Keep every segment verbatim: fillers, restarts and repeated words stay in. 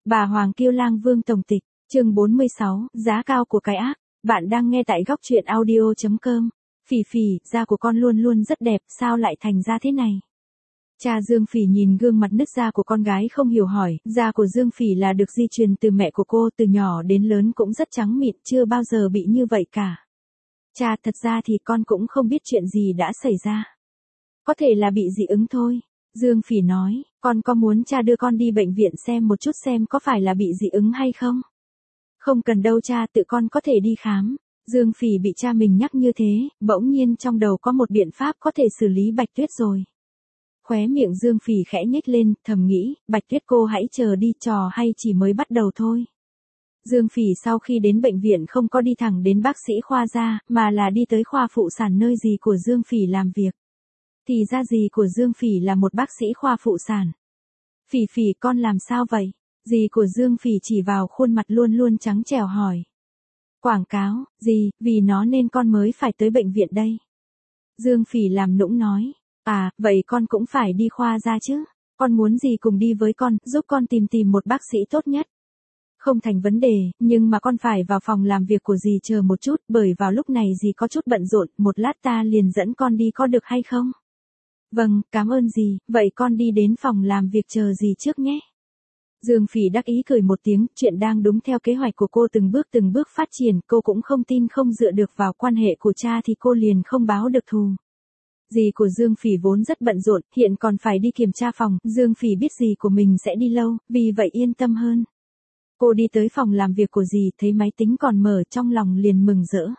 Bà Hoàng Kiêu Lang Vương Tổng Tịch, chương bốn mươi sáu, giá cao của cái ác. Bạn đang nghe tại góc truyện audio chấm com. Phỉ Phỉ, da của con luôn luôn rất đẹp, sao lại thành ra thế này? Cha Dương Phỉ nhìn gương mặt nứt da của con gái không hiểu hỏi, da của Dương Phỉ là được di truyền từ mẹ của cô, từ nhỏ đến lớn cũng rất trắng mịn, chưa bao giờ bị như vậy cả. Cha, thật ra thì con cũng không biết chuyện gì đã xảy ra. Có thể là bị dị ứng thôi. Dương Phỉ nói, con có muốn cha đưa con đi bệnh viện xem một chút xem có phải là bị dị ứng hay không? Không cần đâu cha, tự con có thể đi khám. Dương Phỉ bị cha mình nhắc như thế, bỗng nhiên trong đầu có một biện pháp có thể xử lý Bạch Tuyết rồi. Khóe miệng Dương Phỉ khẽ nhếch lên, thầm nghĩ, Bạch Tuyết cô hãy chờ đi, trò hay chỉ mới bắt đầu thôi. Dương Phỉ sau khi đến bệnh viện không có đi thẳng đến bác sĩ khoa da, mà là đi tới khoa phụ sản nơi dì của Dương Phỉ làm việc. Thì ra dì của Dương Phỉ là một bác sĩ khoa phụ sản. Phỉ Phỉ, con làm sao vậy? Dì của Dương Phỉ chỉ vào khuôn mặt luôn luôn trắng trẻo hỏi. Quảng cáo, dì, vì nó nên con mới phải tới bệnh viện đây. Dương Phỉ làm nũng nói. À, vậy con cũng phải đi khoa da chứ. Con muốn dì cùng đi với con, giúp con tìm tìm một bác sĩ tốt nhất. Không thành vấn đề, nhưng mà con phải vào phòng làm việc của dì chờ một chút, bởi vào lúc này dì có chút bận rộn, một lát ta liền dẫn con đi có được hay không? Vâng, cảm ơn dì, vậy con đi đến phòng làm việc chờ dì trước nhé. Dương Phỉ đắc ý cười một tiếng, chuyện đang đúng theo kế hoạch của cô từng bước từng bước phát triển, cô cũng không tin không dựa được vào quan hệ của cha thì cô liền không báo được thù. Dì của Dương Phỉ vốn rất bận rộn, hiện còn phải đi kiểm tra phòng, Dương Phỉ biết dì của mình sẽ đi lâu, vì vậy yên tâm hơn. Cô đi tới phòng làm việc của dì, thấy máy tính còn mở, trong lòng liền mừng rỡ.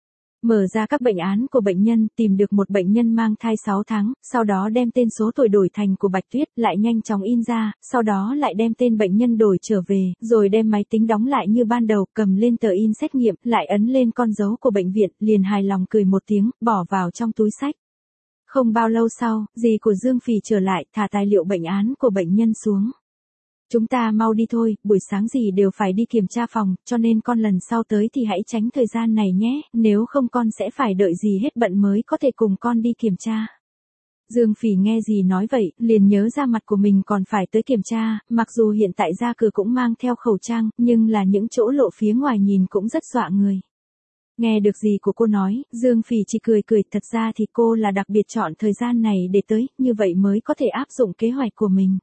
Mở ra các bệnh án của bệnh nhân, tìm được một bệnh nhân mang thai sáu tháng, sau đó đem tên số tuổi đổi thành của Bạch Tuyết, lại nhanh chóng in ra, sau đó lại đem tên bệnh nhân đổi trở về, rồi đem máy tính đóng lại như ban đầu, cầm lên tờ in xét nghiệm, lại ấn lên con dấu của bệnh viện, liền hài lòng cười một tiếng, bỏ vào trong túi xách. Không bao lâu sau, dì của Dương Phỉ trở lại, thả tài liệu bệnh án của bệnh nhân xuống. Chúng ta mau đi thôi, buổi sáng gì đều phải đi kiểm tra phòng, cho nên con lần sau tới thì hãy tránh thời gian này nhé, nếu không con sẽ phải đợi dì hết bận mới có thể cùng con đi kiểm tra. Dương Phỉ nghe dì nói vậy, liền nhớ ra mặt của mình còn phải tới kiểm tra, mặc dù hiện tại ra cửa cũng mang theo khẩu trang, nhưng là những chỗ lộ phía ngoài nhìn cũng rất dọa người. Nghe được dì của cô nói, Dương Phỉ chỉ cười cười, thật ra thì cô là đặc biệt chọn thời gian này để tới, như vậy mới có thể áp dụng kế hoạch của mình.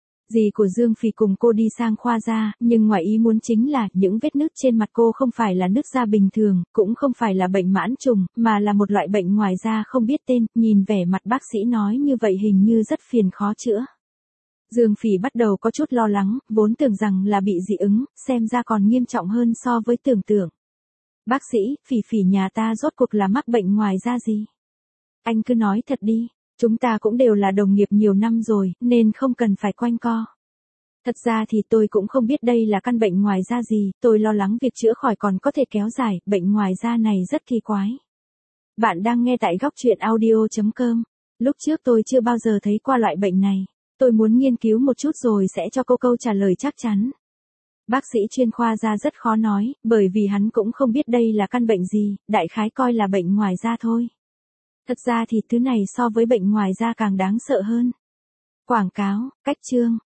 Dì của Dương Phỉ cùng cô đi sang khoa da, nhưng ngoài ý muốn chính là những vết nứt trên mặt cô không phải là nứt da bình thường, cũng không phải là bệnh mãn trùng, mà là một loại bệnh ngoài da không biết tên, nhìn vẻ mặt bác sĩ nói như vậy hình như rất phiền khó chữa. Dương Phỉ bắt đầu có chút lo lắng, vốn tưởng rằng là bị dị ứng, xem ra còn nghiêm trọng hơn so với tưởng tượng. Bác sĩ, Phỉ Phỉ nhà ta rốt cuộc là mắc bệnh ngoài da gì? Anh cứ nói thật đi. Chúng ta cũng đều là đồng nghiệp nhiều năm rồi, nên không cần phải quanh co. Thật ra thì tôi cũng không biết đây là căn bệnh ngoài da gì, tôi lo lắng việc chữa khỏi còn có thể kéo dài, bệnh ngoài da này rất kỳ quái. Bạn đang nghe tại góc truyện audio chấm com. Lúc trước tôi chưa bao giờ thấy qua loại bệnh này. Tôi muốn nghiên cứu một chút rồi sẽ cho cô câu trả lời chắc chắn. Bác sĩ chuyên khoa da rất khó nói, bởi vì hắn cũng không biết đây là căn bệnh gì, đại khái coi là bệnh ngoài da thôi. Thật ra thì thứ này so với bệnh ngoài da càng đáng sợ hơn. Quảng cáo, cách chương.